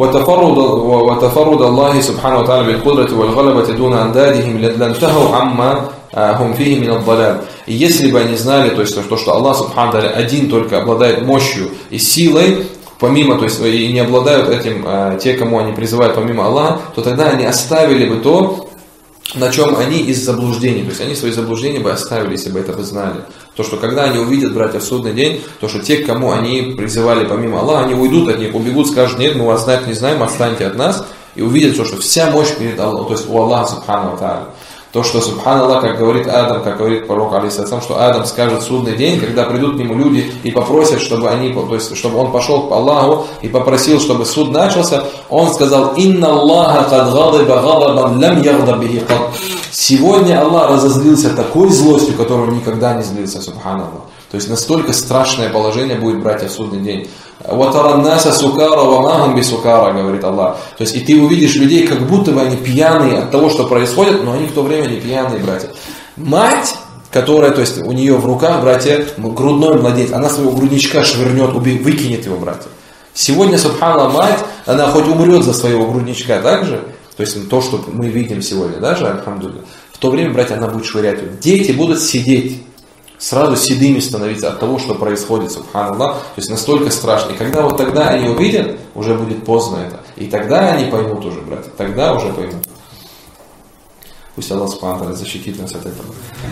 وتفرد الله سبحانه وتعالى بالقدرة والغلبة دون أندادهم لانتهوا عما هم فيه من الضلال. И если бы они знали, то есть то, что Аллах Субхану ва Тааля один только обладает мощью и силой, помимо, то есть и не обладают этим те, кому они призывают помимо Аллаха, то тогда они оставили бы то, на чем они из заблуждений, то есть они свои заблуждения бы оставили, если бы это бы знали. То, что когда они увидят, братья, в судный день, то, что те, к кому они призывали помимо Аллаха, они уйдут от них, убегут, скажут: нет, мы вас знать не знаем, отстаньте от нас, и увидят, что вся мощь перед Аллахом, то есть у Аллаха Субхану ва Тааля. То, что Субханаллах, как говорит Адам, как говорит пророк, алейхиссалям, что Адам скажет в судный день, когда придут к нему люди и попросят, чтобы он пошел к Аллаху и попросил, чтобы суд начался, он сказал: «Инна Аллаха кад гадаба гадабан лям ягдаб бихи кад». Сегодня Аллах разозлился такой злостью, которую он никогда не злился, Субханаллах. То есть настолько страшное положение будет, братья, в судный день. «Ватараннаса сукара вамахам бисукара», говорит Аллах. То есть и ты увидишь людей, как будто бы они пьяные от того, что происходит, но они в то время не пьяные, братья. Мать, которая, то есть у нее в руках, братья, грудной младенец, она своего грудничка швырнет, выкинет его, братья. Сегодня, субханаллах, мать, она хоть умрет за своего грудничка, так же? То есть то, что мы видим сегодня, даже, альхамдулилля. В то время, братья, она будет швырять его. Дети будут сидеть, сразу седыми становиться от того, что происходит, субханаллах. То есть настолько страшно. И когда вот тогда они увидят, уже будет поздно это. И тогда они поймут уже, братья. Тогда уже поймут. Пусть Аллах субханаллах защитит нас от этого.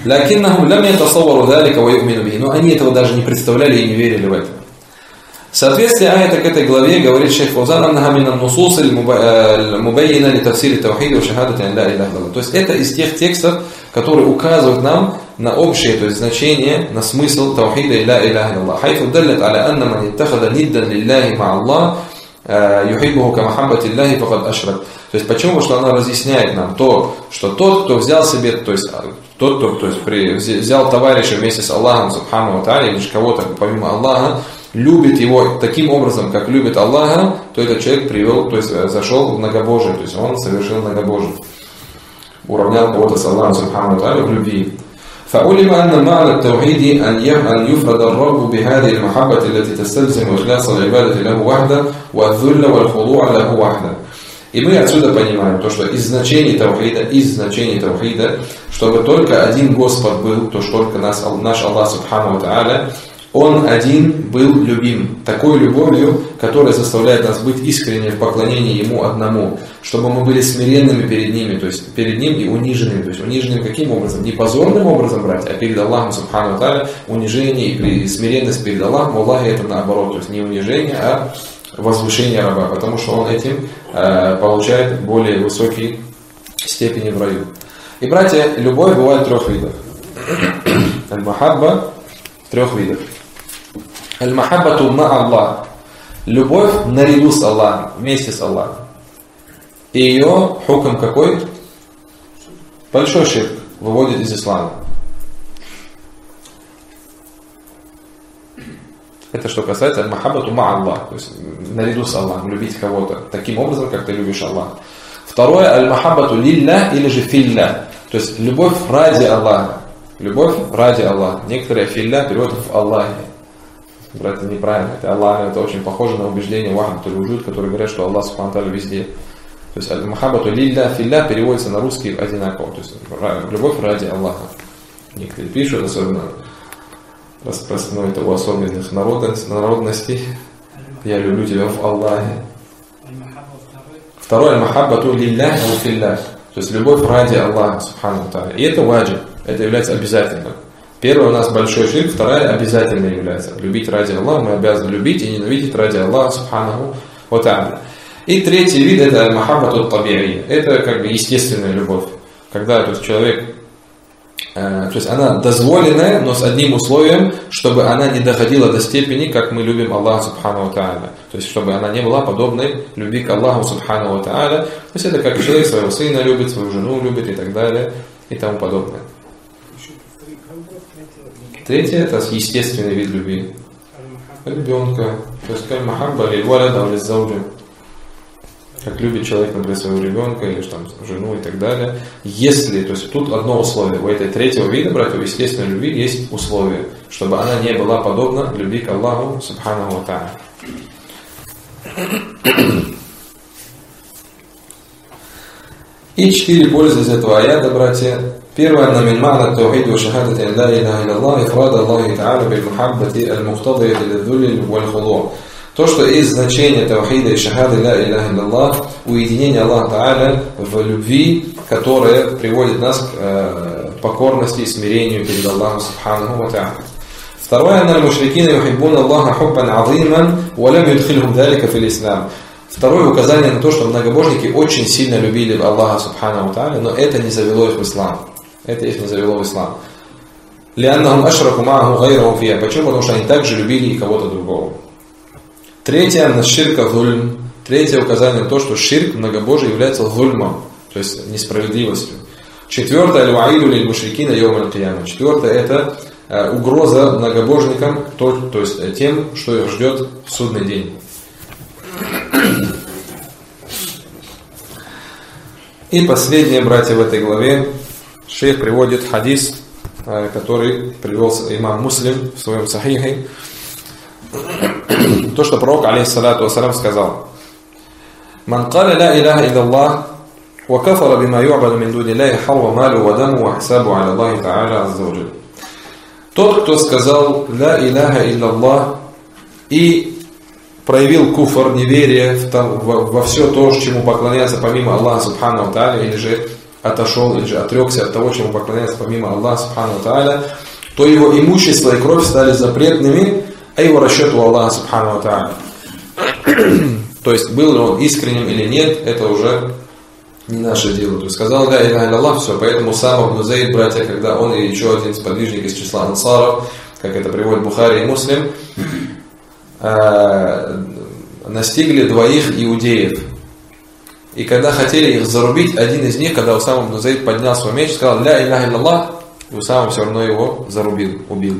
Но они этого даже не представляли и не верили в это. В соответствии аята к этой главе говорит шейх Фаузан: «Аннаха мин нусус аль-мубаййина ли тафсири тавхида ва шахадати ан ла иляха илlallah». То есть это из тех текстов, которые указывают нам на общее, то есть значение, на смысл тавхида и ла иляха илlallah. Хайфу даллят аля анна ман иттахада ниддан лиллахи ма Аллах юхиббуху ка махаббати Аллахи факад ашрак. То есть почему? Потому что она разъясняет нам то, что тот, кто взял себе, то есть Тот, кто то есть, взял товарища вместе с Аллахом, субхану ва тааля, или же кого-то помимо Аллаха, любит его таким образом, как любит Аллаха, то этот человек привел, то есть зашел в многобожие, то есть он совершил многобожие. Уравнял кого-то с Аллахом, субхану ва тааля, в любви. فعلم أن معنى التوحيد أن يفرد الرب بهذه المحبة التي تستلزم إخلاص العبادة له وحده والذل والخضوع له وحده. И мы отсюда понимаем то, что из значений таухида, чтобы только один Господь был, то что только наш Аллах субхану ва тааля, Он один был любим, такой любовью, которая заставляет нас быть искренне в поклонении Ему одному, чтобы мы были смиренными перед Ним, то есть перед Ним и униженными. То есть униженным каким образом? Не позорным образом брать, а перед Аллахом субхану ва тааля унижение и смиренность перед Аллахом. Аллахе это наоборот, то есть не унижение, а возвышение раба, потому что он этим получает более высокие степени в раю. И, братья, любовь бывает трех видов. Аль-махабба трех видов. Аль-махаббату ма Аллах. Любовь наряду с Аллахом, вместе с Аллахом. И ее хукм какой? Большой ширк выводит из ислама. Это что касается аль-махаббату ма Аллах, то есть наряду с Аллахом, любить кого-то таким образом, как ты любишь Аллаха. Второе, аль-махаббату лилля или же филля, то есть любовь ради Аллаха. Любовь ради Аллаха. Некоторые филля переводят в Аллахе. Это неправильно. Это Аллах, это очень похоже на убеждение вахдатуль-вуджуд, которые говорят, что Аллах субхану ва тааля везде. То есть аль-махаббату лилля, филля переводится на русский одинаково. То есть любовь ради Аллаха. Некоторые пишут, особенно распространено это у особенных народностей. Я люблю тебя в Аллахе. Второе, аль-махаббату лилля ва филля. То есть любовь ради Аллаха субхану ва тааля. И это ваджиб. Это является обязательным. Первое у нас большой ширк, вторая обязательно является. Любить ради Аллаха, мы обязаны любить и ненавидеть ради Аллаха субханаху ва тааля. И третий вид это аль-махаббату таби'ия. Это как бы естественная любовь. Когда то есть, человек, то есть она дозволенная, но с одним условием, чтобы она не доходила до степени, как мы любим Аллаха субхану ва тааля. То есть чтобы она не была подобной любви к Аллаху субхану ва тааля. То есть это как человек своего сына любит, свою жену любит и так далее и тому подобное. Третье это естественный вид любви. Ребенка. То есть аль-махабба лиль-валада ва лиз-зауджи. Как любит человек, например, своего ребенка или там, жену и так далее. Если, то есть тут одно условие. У этой третьего вида, братья, у естественной любви есть условие, чтобы она не была подобна любви к Аллаху субханаху ва тааля. И 4 пользы из этого аяда, братья. Первое, أن من معنى التوحيد وشهادة أن لا إله إلا الله إفراد الله تعالى بالمحبة المقتضية للذل والخضوع. То, что из значения таухида и шахады ла иляха илляллах, уединение Аллаха Тааля в любви, которая приводит нас к покорности и смирению перед Аллахом субханаху ва тааля. Второе, أن المشركين يحبون الله حبا عظيما ولم يدخلهم ذلك في الإسلام. Второе указание на то, что многобожники очень сильно любили Аллаха субханаху ва тааля, но это не завело их в ислам. Это их не завело в ислам. لأنهم أشركوا معه غيره فيها. Почему? Потому что они также любили и кого-то другого. Третье, на ширка зульм. Третье указание на то, что ширк, многобожие, является зульмом, то есть несправедливостью. Четвертое, аль-ваиду лиль-мушрикина йоум аль-кияма. Четвертое, это угроза многобожникам, то есть тем, что их ждет в судный день. И последнее, братья, в этой главе, шейх приводит хадис, который привел имам Муслим в своем сахихе. То, что пророк, алейхиссалату вассалям, сказал: «Ман каля ла иляха илlallah, ва кафара бима ю'баду мин дуни Аллахи, харва малу ва даму ва хисабу аля Аллахи та'аля азза ва джаль». Тот, кто сказал «Ла иляха илlallah» и проявил куфр, неверие во все то, чему поклоняется помимо Аллаха субхану ва тааля, или же отошел, или же отрекся от того, чему поклоняется помимо Аллаха субхану ва тааля, то его имущество и кровь стали запретными, а его расчет у Аллаха субхану ва тааля. То есть был ли он искренним или нет, это уже не наше дело. То есть сказал «Ла иляха илляллах», все. Поэтому Усама ибн Зайд, братья, когда он и еще один сподвижник из числа ансаров, как это приводит Бухари и Муслим, настигли двоих иудеев. И когда хотели их зарубить, один из них, когда Усама ибн Зайд поднял свой меч, сказал «Ла иляха илляллах», Усама все равно его зарубил, убил.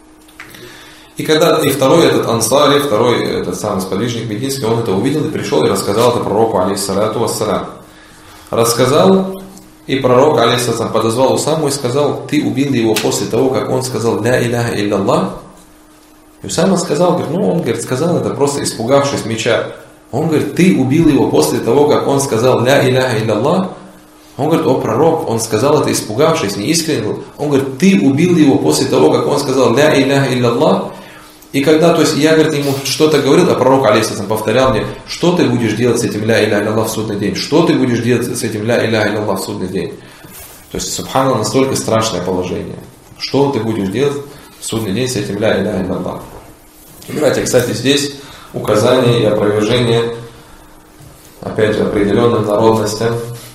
И второй этот ансари, второй этот самый сподвижник мединский, он это увидел и пришел и рассказал это пророку, алейхиссалату вассалям. Рассказал, и пророк, алейхиссалам, подозвал Усаму и сказал: ты убил его после того, как он сказал «Ля иляха илляллах». И Усама сказал, он сказал это просто испугавшись меча. Он говорит: ты убил его после того, как он сказал «Ля иляха илляллах». Он говорит: о пророк, он сказал это испугавшись, неискренне был. Он говорит: ты убил его после того, как он сказал «Ля иляха илляллах». И когда, то есть я, говорит, ему что-то говорил, а пророк, алейхиссалам, повторял мне: что ты будешь делать с этим «Ля иляха илляллах» в судный день? Что ты будешь делать с этим «Ля иляха илляллах» в судный день? То есть, субханаллах, настолько страшное положение. Что ты будешь делать в судный день с этим «Ля иляха илляллах»? И, братья, кстати, здесь указание и опровержение, опять же, определенным народностям,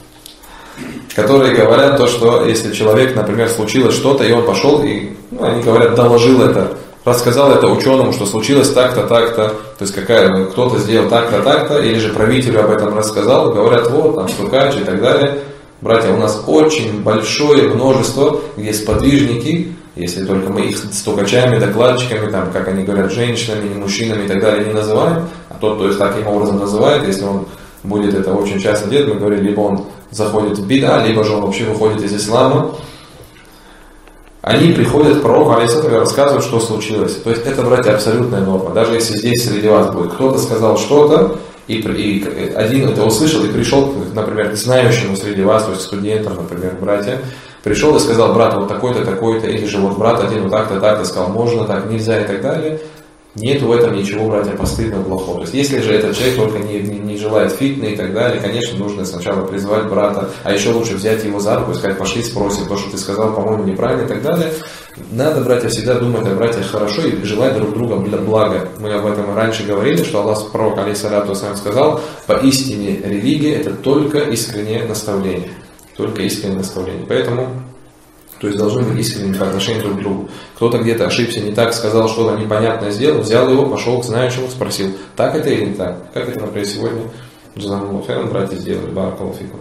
которые говорят то, что если человек, например, случилось что-то, и он пошел, и, они говорят, доложил это, рассказал это ученому, что случилось так-то, так-то, то есть кто-то сделал так-то, так-то, или же правителю об этом рассказал, и говорят: вот, там, стукач и так далее. Братья, у нас очень большое множество, где сподвижники, если только мы их стукачами, докладчиками, там, как они говорят, женщинами, мужчинами и так далее не называем, а тот, то есть таким образом называет, если он будет это очень часто делать, мы говорим, либо он заходит в бида, либо же он вообще выходит из ислама. Они приходят к пророку, алейхиссалам, и рассказывают, что случилось. То есть это, братья, абсолютная норма. Даже если здесь среди вас будет кто-то сказал что-то, и один это услышал и пришел, например, к знающему среди вас, то есть студентам, например, братья, пришел и сказал: брат, вот такой-то, такой-то, или же вот брат один вот так-то, так-то сказал, можно, так, нельзя и так далее. Нету в этом ничего, братья, постыдного, плохого. То есть, если же этот человек только не желает фитны и так далее, конечно, нужно сначала призвать брата, а еще лучше взять его за руку и сказать: пошли спросим, то, что ты сказал, по-моему, неправильно и так далее. Надо, братья, всегда думать о братьях хорошо и желать друг друга блага. Мы об этом раньше говорили, что Аллах, пророк, алейхиссалату вассалям, сказал: поистине религия — это только искреннее наставление. Только искреннее наставление. Поэтому, то есть, должны быть искренними по отношению друг к другу. Кто-то где-то ошибся, не так сказал, что-то непонятное сделал, взял его, пошел к знающему, спросил: так это или не так? Как это, например, сегодня джазакаллаху хайран братья сделали, баракаллаху фикум.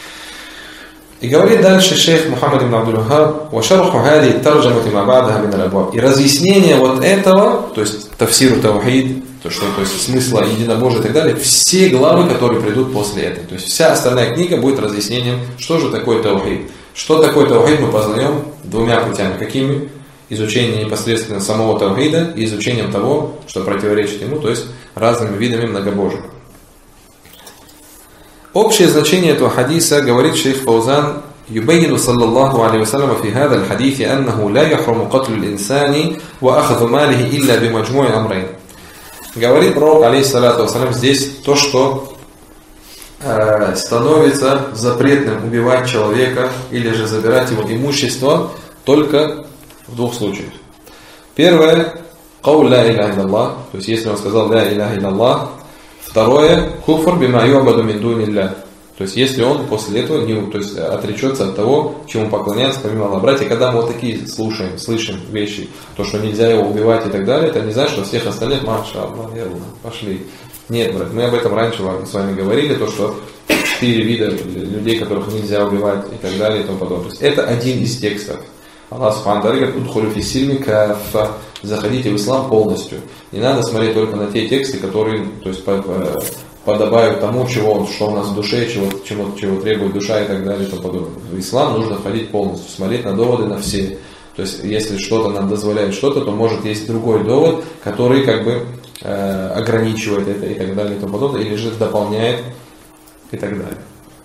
И говорит дальше шейх Мухаммад ибн Абдул-Ваххаб: «Вашарху хади тарджамати ма ба'даха мин аль-абваб». И разъяснение вот этого, то есть тафсиру таухид, то есть смысла единобожия и так далее, все главы, которые придут после этого. То есть вся остальная книга будет разъяснением, что же такое таухид. Что такое таухид, мы познаем двумя путями. Какими? Изучение непосредственно самого таухида и изучением того, что противоречит ему, то есть разными видами многобожия. Общее значение этого хадиса, говорит шейх Фаузан: يبين صلى الله عليه وسلم في هذا الحديث أنه لا يحرم قتل الإنسان وأخذ ماله إلا بمجموع أمرين. Говорит пророк, алейхиссалату вассалям, здесь то, что становится запретным убивать человека или же забирать его имущество только в двух случаях. Первое — «Каул ля иляха илляллах», то есть если он сказал «ля иляха илляллах». Второе — «Куфр бима ю'баду мин дуниллях», то есть если он после этого отречется от того, чему поклоняется помимо Аллаха. Братья, когда мы вот такие слышим вещи, то, что нельзя его убивать и так далее, это не значит, что всех остальных, маша Аллах, пошли. Нет, брат, мы об этом раньше с вами говорили, то, что 4 вида людей, которых нельзя убивать и так далее и тому подобное. То есть это один из текстов. Аллах субхану ва тааля говорит: «Удхулю фи сильми каффа», заходите в ислам полностью. Не надо смотреть только на те тексты, которые, то есть, подобают тому, что у нас в душе, чего требует душа и так далее и тому подобное. В ислам нужно входить полностью, смотреть на доводы на все. То есть, если что-то нам дозволяет что-то, то может есть другой довод, который ограничивает это и так далее и тому подобное, или же дополняет и так далее.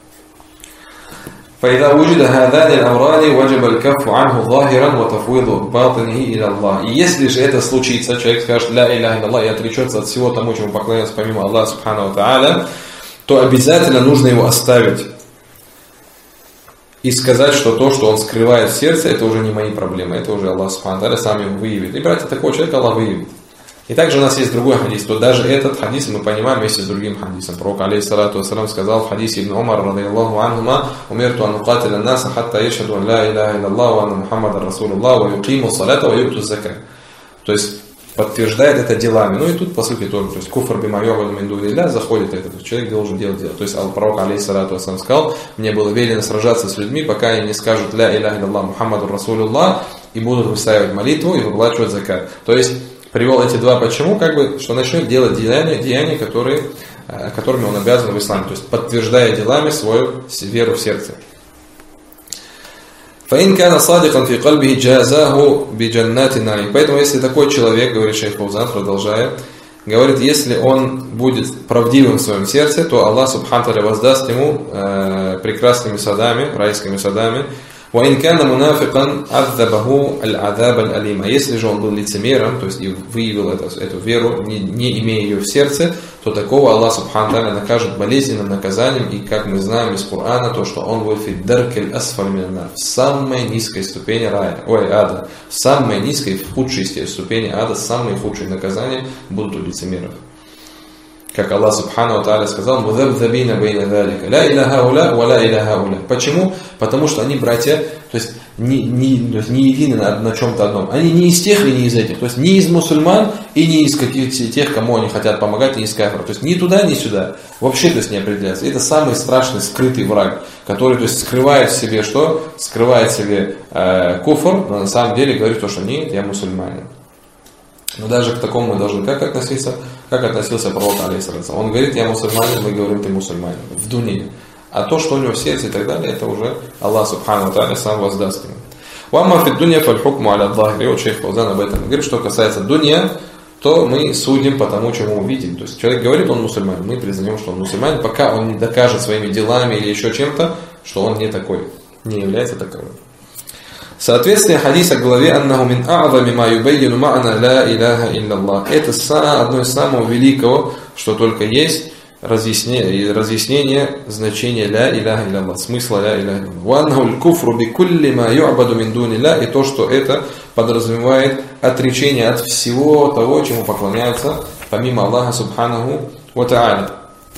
فإذا وجد هذان الأمران وجب الكف عنه ظاهرا وتفويض باطنه إلى الله. И если же это случится, человек скажет «Ля иляха илляллах» и отречется от всего тому, чему поклоняется помимо Аллаха субхану ва тааля, то обязательно нужно его оставить и сказать, что то, что он скрывает в сердце, это уже не мои проблемы, это уже Аллах субхану ва тааля сам его выявит. И, братья, такого человека Аллах выявит. И также у нас есть другой хадис, то даже этот хадис мы понимаем вместе с другим хадисом. Пророк, алейхиссалату вассалям, сказал в хадисе Ибн Умар, радийаллаху анхума: «Умирту ан уқатиля наса хатта яшхаду ан ла иляха илляллах ва анна Мухаммадан расулуллах ва юқиму салата ва ю'ту закат». То есть подтверждает это делами. Ну и тут, по сути, тоже, то есть куфр бима ю'баду мин дуни-ллах заходит это, то есть человек должен делать дело. То есть пророк, алейхиссалату вассалам, сказал: мне было велено сражаться с людьми, пока они не скажут ля иляха илляллах Мухаммаду расулюллах, и будут выставить молитву и выплачивать закат. То есть привел эти два почему, что начнет делать деяния, которыми он обязан в исламе, то есть подтверждая делами свою веру в сердце. فإن كان صادقا في قلبه جازاه بجنات النعيم. Поэтому если такой человек, говорит шейх Фаузан, продолжая, говорит, если он будет правдивым в своем сердце, то Аллах субхану ва тааля воздаст ему прекрасными садами, райскими садами. وإن كان منافقا عذبه العذاب الأليم. Если же он был лицемером, то есть и выявил эту веру, не имея ее в сердце, то такого Аллах субхану ва тааля накажет болезненным наказанием, и как мы знаем из Корана, то что он будет в самой низкой ступени ада, в самой низкой, в худшей ступени ада, самые худшие наказания будут у лицемеров. Как Аллах субхану ва тааля сказал: «Мудабдабина бейна залика, ля иляха уля, ва ля иляха уля». Почему? Потому что они братья, то есть не едины на чем-то одном. Они не из тех и не из этих. То есть не из мусульман и не из тех, кому они хотят помогать, не из кафиров. То есть ни туда, ни сюда. Вообще, то есть не определяется. Это самый страшный скрытый враг, который, то есть, скрывает в себе что? Скрывает в себе куфр, но на самом деле говорит то, что нет, я мусульманин. Но даже к такому мы должны как относиться, как относился пророк, алейхиссалям. Он говорит: я мусульманин, мы говорим: ты мусульманин. В дуне. А то, что у него в сердце и так далее, это уже Аллах субхану ва тааля сам воздаст ему. «Вамма фид дунья фаль хукму аля ад-захири». Вот шейх Фаузан об этом говорит, что касается дунья, то мы судим по тому, чему мы видим. То есть человек говорит, он мусульманин, мы признаем, что он мусульманин, пока он не докажет своими делами или еще чем-то, что он не такой, не является таковым. Соответствие хадиса к главе «Аннаху мин а'зами ма юбаййину ма'на ла иляха илляллах». Это одно из самого великого, что только есть, разъяснение значения ля иляха илляллах, смысла ля иляха илляллах. Ва аннаху аль-куфру би кулли ма ю'баду мин дуниллах, и то, что это подразумевает отречение от всего того, чему поклоняются помимо Аллаха субханаху ва тааля.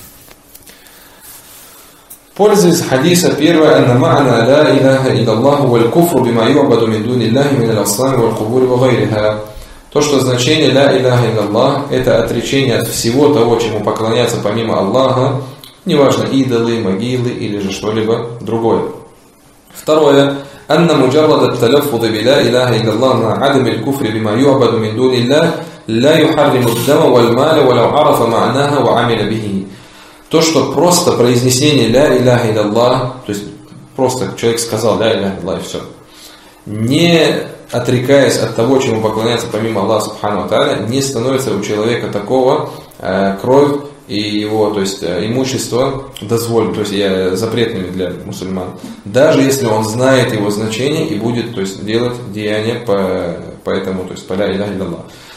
Пользуясь хадиса, первое: «Анна ма'на ла иляха илляллах валь куфру бима ю'баду мин дуниллахи мин аль-аслами валь кубури ва гайриха». То, что значение ля иляха илляллах — это отречение от всего того, чему поклоняться помимо Аллаха, неважно, идолы, могилы или же что-либо другое. Второе: «Анна муджаррад ат-талаффуз би ла иляха илляллах ма адам аль-куфри бима ю'баду мин дуниллах ла юхарриму ад-дама валь маля валау арафа ма'наха ва амиля бихи». То, что просто произнесение ля иляха илляллах, то есть просто человек сказал ля иляха илляллах и все, не отрекаясь от того, чему поклоняется помимо Аллаха субхану ва тааля, не становится у человека такого кровь и его, то есть имущество дозволено, то есть запретными для мусульман. Даже если он знает его значение и будет, то есть, делать деяния по этому, то есть по ля иляха илляллах.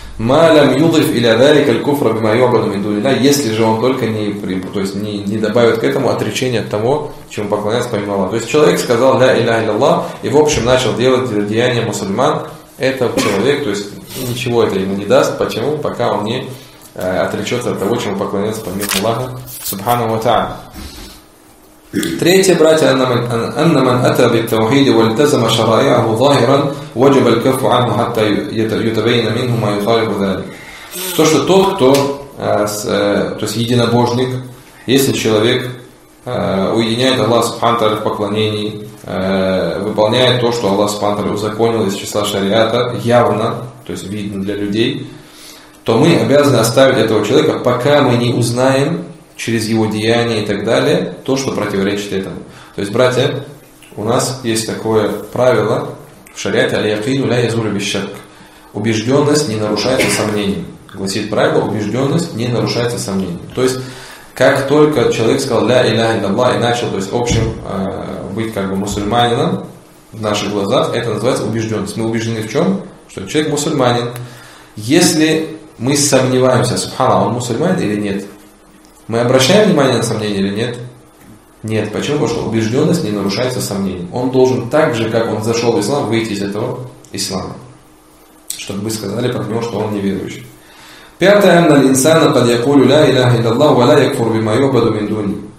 Если же он только не добавит к этому отречение от того, чему поклоняется помимо Аллаха. То есть человек сказал ля иляха илляллах и в общем начал делать деяния мусульман, это человек, то есть ничего это ему не даст. Почему? Пока он не отречется от того, чему поклоняется помимо Аллаха субхану ва тааля. Третье, братья: «Анна ман ата бит-таухиди вальтазама шараи'аху захиран ваджаба аль-каффу анху хатта ютабайяна минху ма юхалифу залик». То, что тот, кто, то есть единобожник, если человек уединяет Аллаха субхану ва тааля в покложении, выполняет то, что Аллах субхану ва тааля узаконил из числа шариата, явно, то есть видно для людей, то мы обязаны оставить этого человека, пока мы не узнаем через его деяния и так далее то, что противоречит этому. То есть, братья, у нас есть такое правило в шариате: аль-якину ля язулю биш-шакк. Убежденность не нарушается сомнением. Гласит правило: убежденность не нарушается сомнением. То есть, как только человек сказал ля иляха илляллах и начал, то есть, в общем, быть как бы мусульманином в наших глазах, это называется убежденность. Мы убеждены в чем? Что человек мусульманин. Если мы сомневаемся, субханаллах, он мусульманин или нет, мы обращаем внимание на сомнения или нет? Нет. Почему? Потому что убежденность не нарушается сомнением. Он должен так же, как он зашел в ислам, выйти из этого ислама. Чтобы вы сказали про него, что он неверующий. Пятое.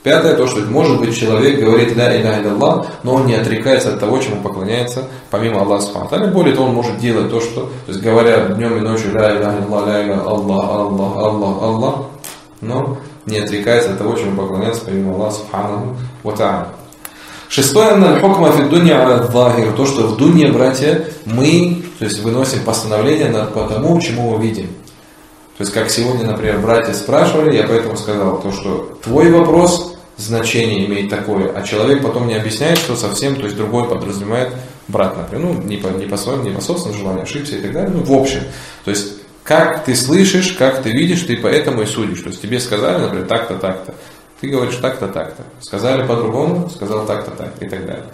Пятое, то, что может быть человек говорит ля иляха илlallah, но он не отрекается от того, чему поклоняется помимо Аллаха субхану ва тааля. Более того, он может делать то, что, то есть говоря днем и ночью ля иляха илlallah, ля иляха Аллах, Аллах, Аллах, Аллах, но не отрекается от того, чему поклоняется помимо Аллаха субхану ва тааля. Шестое, аль-хукма фи дунья аля-д-захир, то, что в дунье, братья, мы, то есть выносим постановление по тому, чему мы видим. То есть, как сегодня, например, братья спрашивали, я поэтому сказал, то, что твой вопрос значение имеет такое, а человек потом не объясняет, что совсем, то есть другой подразумевает брат, например, ну, не по своему, не по собственному желанию, ошибся и так далее, ну, в общем. То есть, как ты слышишь, как ты видишь, ты поэтому и судишь. То есть, тебе сказали, например, так-то, так-то. Ты говоришь так-то, так-то. Сказали по-другому, сказал так-то, так и так далее.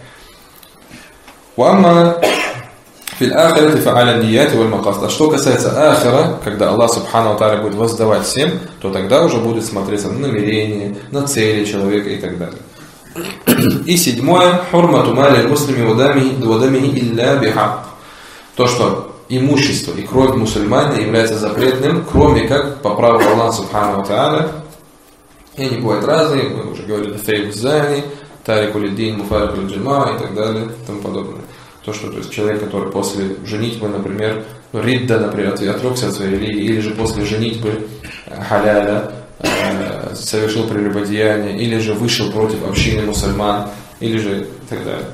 А что касается ахира, когда Аллах субхану ва тааля будет воздавать всем, то тогда уже будет смотреться на намерение, на цели человека и так далее. И седьмое, хурмату мали муслими вадамихи илля бихак. То, что имущество и кровь мусульманина является запретным, кроме как по праву Аллаха субхану ва тааля. И они бывают разные, мы уже говорили, фейб зани, тарику лиддин, муфарик лиджима и так далее и тому подобное. То, что то есть человек, который после женитьбы, например, ридда, например, отрекся от своей религии, или же после женитьбы халяля совершил прелюбодеяние, или же вышел против общины мусульман, или же и так далее.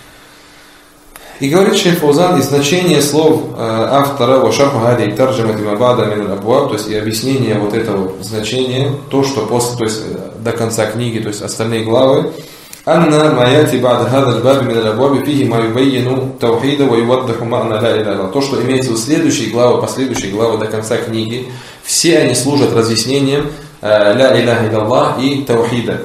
И говорит шейх Фаузан, и значение слов автора «Вашарху хади тарджамати мабада мин аль-абваб», то есть и объяснение вот этого значения, то, что после, то есть до конца книги, то есть остальные главы, «Анна маяти бад хадаль баби мин аль-абваби фихи ма юбайину таухида ва юваддаху ма'на ля иля илля». То, что имеется в следующие главы, последующие главы до конца книги, все они служат разъяснением ля иляха илlallah и таухида.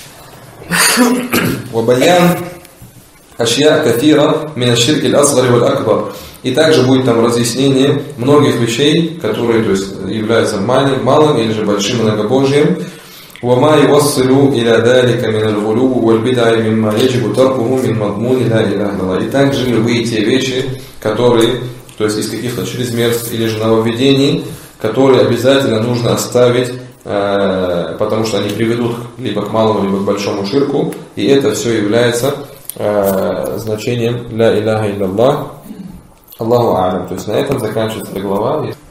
Ва баян ашья кафира мин аш-ширки аль-асгар валь акбар. И также будет там разъяснение многих вещей, которые, то есть, являются малым или же большим многобожием. وما يوصل إلى ذلك من الغلو والبدع مما يجب تركه من مضمون لا إله إلا الله. И также любые те вещи, которые, то есть из каких-то чрезмерств или же нововведений, которые обязательно нужно оставить, потому что они приведут либо к малому, либо к большому ширку, и это все является значением ля иляха илlallah. Аллаху а'лам. То есть на этом заканчивается эта глава.